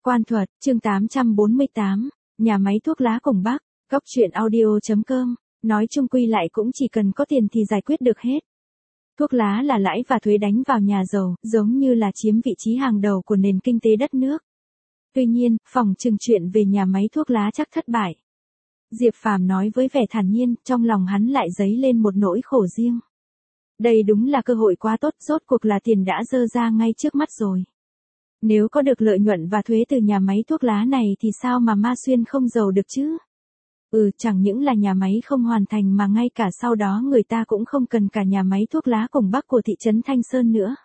Quan Thuật, chương 848, nhà máy thuốc lá cùng Bắc, góc truyện audio.com, nói chung quy lại cũng chỉ cần có tiền thì giải quyết được hết. Thuốc lá là lãi và thuế đánh vào nhà giàu, giống như là chiếm vị trí hàng đầu của nền kinh tế đất nước. Tuy nhiên, phỏng chừng chuyện về nhà máy thuốc lá chắc thất bại. Diệp Phàm nói với vẻ thản nhiên, trong lòng hắn lại dấy lên một nỗi khổ riêng. Đây đúng là cơ hội quá tốt, rốt cuộc là tiền đã dơ ra ngay trước mắt rồi. Nếu có được lợi nhuận và thuế từ nhà máy thuốc lá này thì sao mà Ma Xuyên không giàu được chứ? Chẳng những là nhà máy không hoàn thành mà ngay cả sau đó người ta cũng không cần cả nhà máy thuốc lá cùng Bắc của thị trấn Thanh Sơn nữa.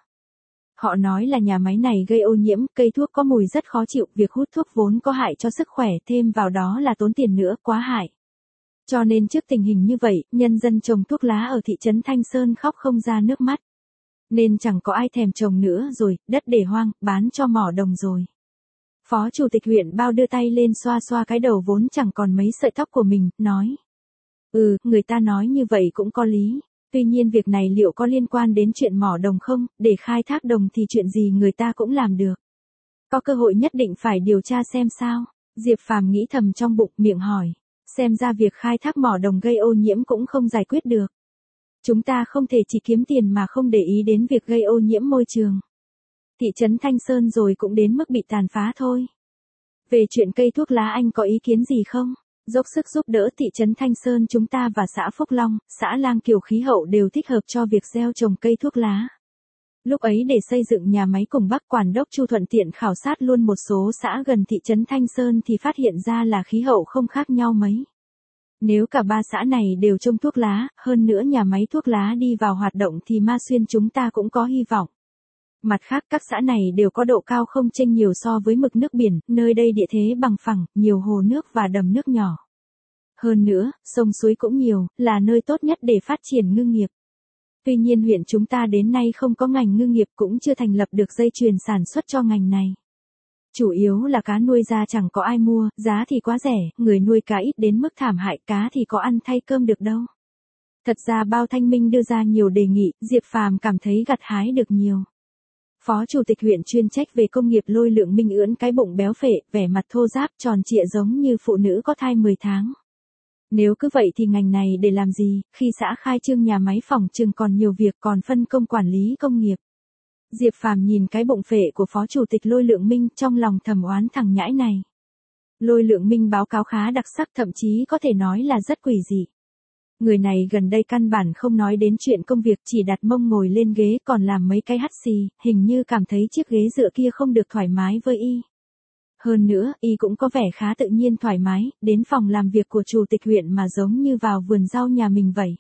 Họ nói là nhà máy này gây ô nhiễm, cây thuốc có mùi rất khó chịu, việc hút thuốc vốn có hại cho sức khỏe, thêm vào đó là tốn tiền nữa, quá hại. Cho nên trước tình hình như vậy, nhân dân trồng thuốc lá ở thị trấn Thanh Sơn khóc không ra nước mắt. Nên chẳng có ai thèm trồng nữa rồi, đất để hoang, bán cho mỏ đồng rồi. Phó chủ tịch huyện Bao đưa tay lên xoa xoa cái đầu vốn chẳng còn mấy sợi tóc của mình, nói. Người ta nói như vậy cũng có lý. Tuy nhiên việc này liệu có liên quan đến chuyện mỏ đồng không, để khai thác đồng thì chuyện gì người ta cũng làm được. Có cơ hội nhất định phải điều tra xem sao. Diệp Phàm nghĩ thầm trong bụng, miệng hỏi. Xem ra việc khai thác mỏ đồng gây ô nhiễm cũng không giải quyết được. Chúng ta không thể chỉ kiếm tiền mà không để ý đến việc gây ô nhiễm môi trường. Thị trấn Thanh Sơn rồi cũng đến mức bị tàn phá thôi. Về chuyện cây thuốc lá anh có ý kiến gì không? Dốc sức giúp đỡ thị trấn Thanh Sơn chúng ta và xã Phúc Long, xã Lang Kiều khí hậu đều thích hợp cho việc gieo trồng cây thuốc lá. Lúc ấy để xây dựng nhà máy cùng Bắc, quản đốc Chu thuận tiện khảo sát luôn một số xã gần thị trấn Thanh Sơn thì phát hiện ra là khí hậu không khác nhau mấy. Nếu cả ba xã này đều trồng thuốc lá, hơn nữa nhà máy thuốc lá đi vào hoạt động thì Ma Xuyên chúng ta cũng có hy vọng. Mặt khác các xã này đều có độ cao không chênh nhiều so với mực nước biển, nơi đây địa thế bằng phẳng, nhiều hồ nước và đầm nước nhỏ. Hơn nữa, sông suối cũng nhiều, là nơi tốt nhất để phát triển ngư nghiệp. Tuy nhiên huyện chúng ta đến nay không có ngành ngư nghiệp, cũng chưa thành lập được dây chuyền sản xuất cho ngành này. Chủ yếu là cá nuôi ra chẳng có ai mua, giá thì quá rẻ, người nuôi cá ít đến mức thảm hại, cá thì có ăn thay cơm được đâu. Thật ra Bao Thanh Minh đưa ra nhiều đề nghị, Diệp Phàm cảm thấy gặt hái được nhiều. Phó chủ tịch huyện chuyên trách về công nghiệp Lôi Lượng Minh ưỡn cái bụng béo phệ, vẻ mặt thô ráp tròn trịa giống như phụ nữ có thai 10 tháng. Nếu cứ vậy thì ngành này để làm gì, khi xã khai trương nhà máy phỏng chừng còn nhiều việc, còn phân công quản lý công nghiệp. Diệp Phàm nhìn cái bụng phệ của phó chủ tịch Lôi Lượng Minh, trong lòng thầm oán thằng nhãi này. Lôi Lượng Minh báo cáo khá đặc sắc, thậm chí có thể nói là rất quỷ dị. Người này gần đây căn bản không nói đến chuyện công việc, chỉ đặt mông ngồi lên ghế còn làm mấy cái hắt xì, hình như cảm thấy chiếc ghế dựa kia không được thoải mái với y. Hơn nữa, y cũng có vẻ khá tự nhiên thoải mái, đến phòng làm việc của chủ tịch huyện mà giống như vào vườn rau nhà mình vậy.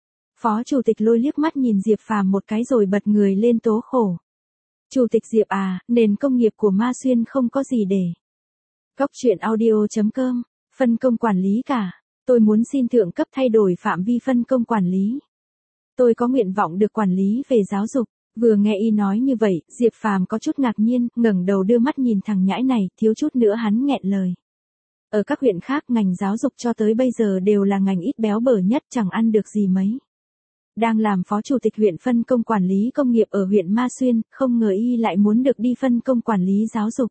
Phó chủ tịch Lôi liếc mắt nhìn Diệp Phàm một cái rồi bật người lên tố khổ. Chủ tịch Diệp à, nền công nghiệp của Ma Xuyên không có gì để. Góc truyện audio.com, phân công quản lý cả. Tôi muốn xin thượng cấp thay đổi phạm vi phân công quản lý. Tôi có nguyện vọng được quản lý về giáo dục. Vừa nghe y nói như vậy, Diệp Phàm có chút ngạc nhiên, ngẩng đầu đưa mắt nhìn thằng nhãi này, thiếu chút nữa hắn nghẹn lời. Ở các huyện khác ngành giáo dục cho tới bây giờ đều là ngành ít béo bở nhất, chẳng ăn được gì mấy. Đang làm phó chủ tịch huyện phân công quản lý công nghiệp ở huyện Ma Xuyên, không ngờ y lại muốn được đi phân công quản lý giáo dục.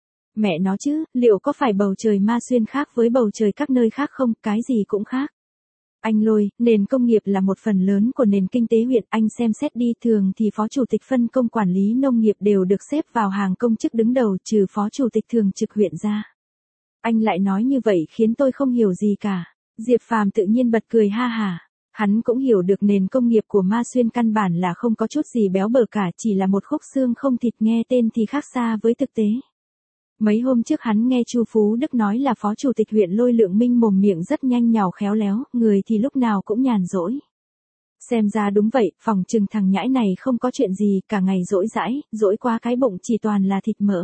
Mẹ nó chứ, liệu có phải bầu trời Ma Xuyên khác với bầu trời các nơi khác không, cái gì cũng khác. Anh Lôi, nền công nghiệp là một phần lớn của nền kinh tế huyện, anh xem xét đi, thường thì phó chủ tịch phân công quản lý nông nghiệp đều được xếp vào hàng công chức đứng đầu, trừ phó chủ tịch thường trực huyện ra. Anh lại nói như vậy khiến tôi không hiểu gì cả. Diệp Phàm tự nhiên bật cười ha hả. Hắn cũng hiểu được nền công nghiệp của Ma Xuyên căn bản là không có chút gì béo bở cả, chỉ là một khúc xương không thịt, nghe tên thì khác xa với thực tế. Mấy hôm trước hắn nghe Chu Phú Đức nói là phó chủ tịch huyện Lôi Lượng Minh mồm miệng rất nhanh nhảu khéo léo, người thì lúc nào cũng nhàn rỗi. Xem ra đúng vậy, phòng chừng thằng nhãi này không có chuyện gì, cả ngày rỗi rãi, rỗi qua cái bụng chỉ toàn là thịt mỡ.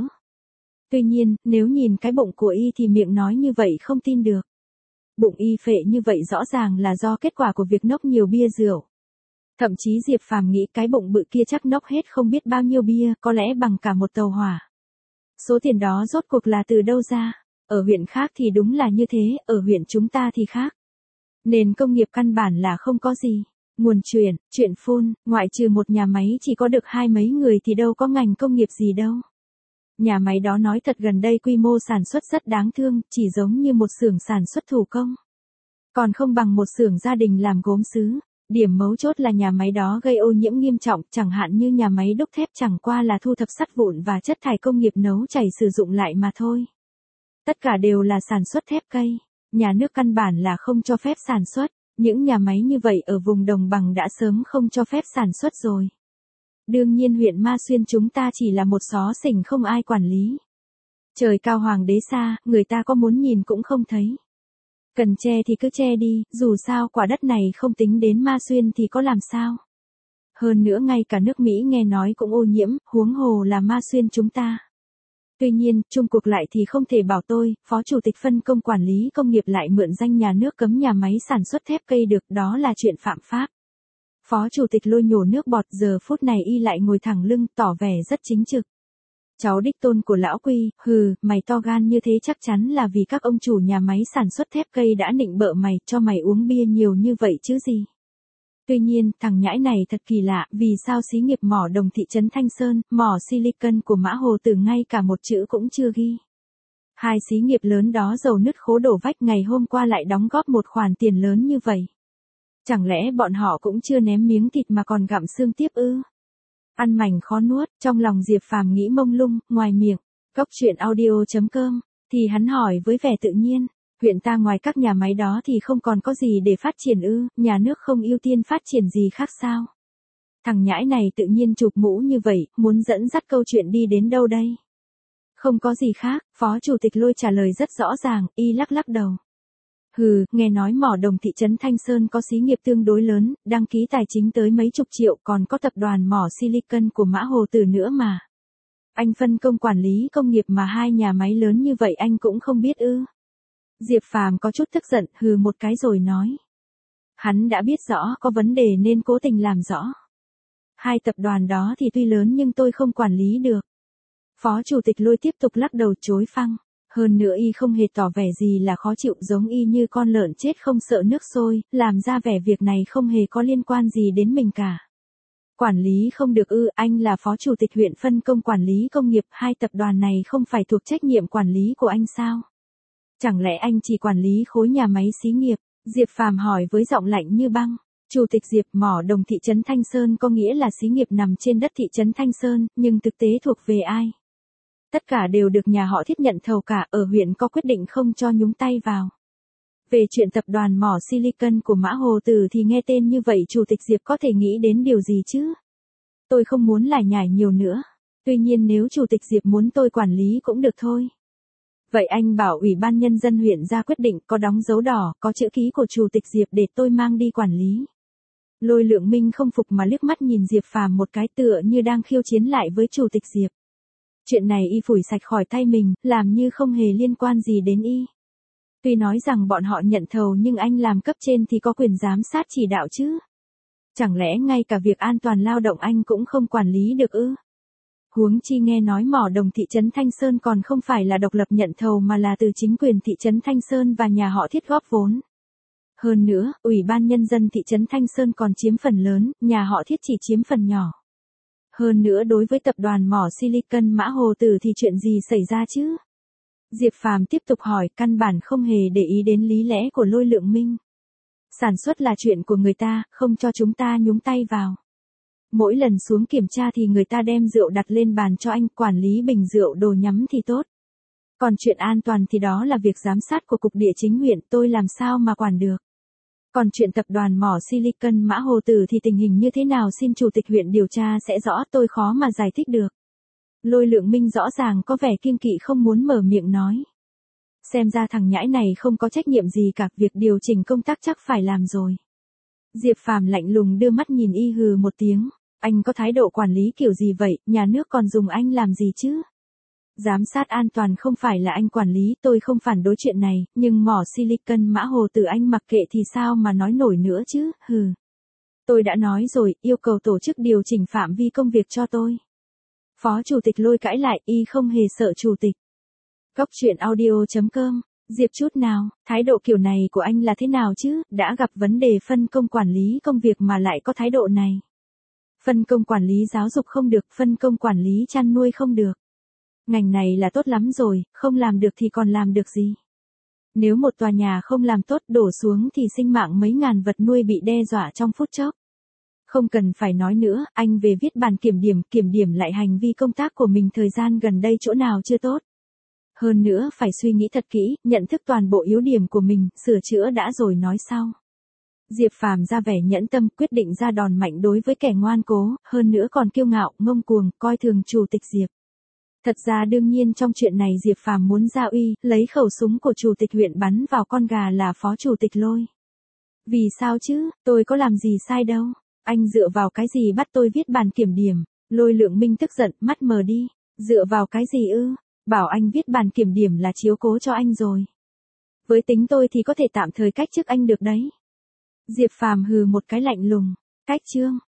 Tuy nhiên, nếu nhìn cái bụng của y thì miệng nói như vậy không tin được. Bụng y phệ như vậy rõ ràng là do kết quả của việc nốc nhiều bia rượu. Thậm chí Diệp Phàm nghĩ cái bụng bự kia chắc nốc hết không biết bao nhiêu bia, có lẽ bằng cả một tàu hỏa. Số tiền đó rốt cuộc là từ đâu ra? Ở huyện khác thì đúng là như thế, ở huyện chúng ta thì khác. Nền công nghiệp căn bản là không có gì. Nguồn chuyện phun, ngoại trừ một nhà máy chỉ có được 20 mấy người thì đâu có ngành công nghiệp gì đâu. Nhà máy đó nói thật gần đây quy mô sản xuất rất đáng thương, chỉ giống như một xưởng sản xuất thủ công. Còn không bằng một xưởng gia đình làm gốm sứ. Điểm mấu chốt là nhà máy đó gây ô nhiễm nghiêm trọng, chẳng hạn như nhà máy đúc thép chẳng qua là thu thập sắt vụn và chất thải công nghiệp nấu chảy sử dụng lại mà thôi. Tất cả đều là sản xuất thép cây. Nhà nước căn bản là không cho phép sản xuất. Những nhà máy như vậy ở vùng đồng bằng đã sớm không cho phép sản xuất rồi. Đương nhiên huyện Ma Xuyên chúng ta chỉ là một xó xỉnh không ai quản lý. Trời cao hoàng đế xa, người ta có muốn nhìn cũng không thấy. Cần che thì cứ che đi, dù sao quả đất này không tính đến Ma Xuyên thì có làm sao. Hơn nữa ngay cả nước Mỹ nghe nói cũng ô nhiễm, huống hồ là Ma Xuyên chúng ta. Tuy nhiên, chung cuộc lại thì không thể bảo tôi, Phó Chủ tịch phân công quản lý công nghiệp lại mượn danh nhà nước cấm nhà máy sản xuất thép cây được, đó là chuyện phạm pháp. Phó Chủ tịch Lôi nhổ nước bọt, giờ phút này y lại ngồi thẳng lưng, tỏ vẻ rất chính trực. Cháu đích tôn của lão Quy, hừ, mày to gan như thế chắc chắn là vì các ông chủ nhà máy sản xuất thép cây đã nịnh bợ mày, cho mày uống bia nhiều như vậy chứ gì. Tuy nhiên, thằng nhãi này thật kỳ lạ, vì sao xí nghiệp mỏ đồng thị trấn Thanh Sơn, mỏ silicon của Mã Hồ Tử ngay cả một chữ cũng chưa ghi. Hai xí nghiệp lớn đó dầu nứt khố đổ vách ngày hôm qua lại đóng góp một khoản tiền lớn như vậy. Chẳng lẽ bọn họ cũng chưa ném miếng thịt mà còn gặm xương tiếp ư? Ăn mảnh khó nuốt, trong lòng Diệp Phàm nghĩ mông lung, ngoài miệng, Cốc Truyện Audio.com, thì hắn hỏi với vẻ tự nhiên, huyện ta ngoài các nhà máy đó thì không còn có gì để phát triển ư, nhà nước không ưu tiên phát triển gì khác sao? Thằng nhãi này tự nhiên chụp mũ như vậy, muốn dẫn dắt câu chuyện đi đến đâu đây? Không có gì khác, Phó Chủ tịch Lôi trả lời rất rõ ràng, y lắc lắc đầu. Hừ, nghe nói mỏ đồng thị trấn Thanh Sơn có xí nghiệp tương đối lớn, đăng ký tài chính tới mấy chục triệu, còn có tập đoàn mỏ silicon của Mã Hồ Tử nữa mà. Anh phân công quản lý công nghiệp mà hai nhà máy lớn như vậy anh cũng không biết ư? Diệp Phàm có chút tức giận, hừ một cái rồi nói. Hắn đã biết rõ có vấn đề nên cố tình làm rõ. Hai tập đoàn đó thì tuy lớn nhưng tôi không quản lý được. Phó Chủ tịch Lôi tiếp tục lắc đầu chối phăng. Hơn nữa y không hề tỏ vẻ gì là khó chịu, giống y như con lợn chết không sợ nước sôi, làm ra vẻ việc này không hề có liên quan gì đến mình cả. Quản lý không được ư, anh là Phó Chủ tịch huyện phân công quản lý công nghiệp, hai tập đoàn này không phải thuộc trách nhiệm quản lý của anh sao? Chẳng lẽ anh chỉ quản lý khối nhà máy xí nghiệp? Diệp Phàm hỏi với giọng lạnh như băng. Chủ tịch Diệp, mỏ đồng thị trấn Thanh Sơn có nghĩa là xí nghiệp nằm trên đất thị trấn Thanh Sơn, nhưng thực tế thuộc về ai? Tất cả đều được nhà họ Thiết nhận thầu cả, ở huyện có quyết định không cho nhúng tay vào. Về chuyện tập đoàn mỏ silicon của Mã Hồ Tử thì nghe tên như vậy Chủ tịch Diệp có thể nghĩ đến điều gì chứ? Tôi không muốn lải nhải nhiều nữa. Tuy nhiên nếu Chủ tịch Diệp muốn tôi quản lý cũng được thôi. Vậy anh bảo Ủy ban Nhân dân huyện ra quyết định có đóng dấu đỏ, có chữ ký của Chủ tịch Diệp để tôi mang đi quản lý. Lôi Lượng Minh không phục mà liếc mắt nhìn Diệp Phàm một cái, tựa như đang khiêu chiến lại với Chủ tịch Diệp. Chuyện này y phủi sạch khỏi tay mình, làm như không hề liên quan gì đến y. Tuy nói rằng bọn họ nhận thầu nhưng anh làm cấp trên thì có quyền giám sát chỉ đạo chứ. Chẳng lẽ ngay cả việc an toàn lao động anh cũng không quản lý được ư? Huống chi nghe nói mỏ đồng thị trấn Thanh Sơn còn không phải là độc lập nhận thầu mà là từ chính quyền thị trấn Thanh Sơn và nhà họ Thiết góp vốn. Hơn nữa, Ủy ban Nhân dân thị trấn Thanh Sơn còn chiếm phần lớn, nhà họ Thiết chỉ chiếm phần nhỏ. Hơn nữa đối với tập đoàn mỏ silicon Mã Hồ Tử thì chuyện gì xảy ra chứ? Diệp Phàm tiếp tục hỏi, căn bản không hề để ý đến lý lẽ của Lôi Lượng Minh. Sản xuất là chuyện của người ta, không cho chúng ta nhúng tay vào. Mỗi lần xuống kiểm tra thì người ta đem rượu đặt lên bàn cho anh, quản lý bình rượu đồ nhắm thì tốt. Còn chuyện an toàn thì đó là việc giám sát của Cục Địa chính huyện, tôi làm sao mà quản được. Còn chuyện tập đoàn mỏ silicon Mã Hồ Tử thì tình hình như thế nào xin Chủ tịch huyện điều tra sẽ rõ, tôi khó mà giải thích được. Lôi Lượng Minh rõ ràng có vẻ kiêng kỵ không muốn mở miệng nói. Xem ra thằng nhãi này không có trách nhiệm gì cả, việc điều chỉnh công tác chắc phải làm rồi. Diệp Phàm lạnh lùng đưa mắt nhìn y, hừ một tiếng. Anh có thái độ quản lý kiểu gì vậy, nhà nước còn dùng anh làm gì chứ? Giám sát an toàn không phải là anh quản lý, tôi không phản đối chuyện này, nhưng mỏ silicon Mã Hồ Tử anh mặc kệ thì sao mà nói nổi nữa chứ, hừ. Tôi đã nói rồi, yêu cầu tổ chức điều chỉnh phạm vi công việc cho tôi. Phó Chủ tịch Lôi cãi lại, y không hề sợ Chủ tịch. Cốc Truyện Audio.com, Diệp chút nào, thái độ kiểu này của anh là thế nào chứ, đã gặp vấn đề phân công quản lý công việc mà lại có thái độ này. Phân công quản lý giáo dục không được, phân công quản lý chăn nuôi không được. Ngành này là tốt lắm rồi, không làm được thì còn làm được gì. Nếu một tòa nhà không làm tốt đổ xuống thì sinh mạng mấy ngàn vật nuôi bị đe dọa trong phút chốc. Không cần phải nói nữa, anh về viết bản kiểm điểm lại hành vi công tác của mình thời gian gần đây chỗ nào chưa tốt. Hơn nữa phải suy nghĩ thật kỹ, nhận thức toàn bộ yếu điểm của mình, sửa chữa đã rồi nói sau. Diệp Phàm ra vẻ nhẫn tâm, quyết định ra đòn mạnh đối với kẻ ngoan cố, hơn nữa còn kiêu ngạo, ngông cuồng, coi thường chủ tịch Diệp. Thật ra đương nhiên trong chuyện này Diệp Phàm muốn ra uy, lấy khẩu súng của chủ tịch huyện bắn vào con gà là phó chủ tịch Lôi. Vì sao chứ, tôi có làm gì sai đâu. Anh dựa vào cái gì bắt tôi viết bản kiểm điểm? Lôi Lượng Minh tức giận, mắt mờ đi. Dựa vào cái gì ư? Bảo anh viết bản kiểm điểm là chiếu cố cho anh rồi. Với tính tôi thì có thể tạm thời cách chức anh được đấy. Diệp Phàm hừ một cái lạnh lùng. Cách chương.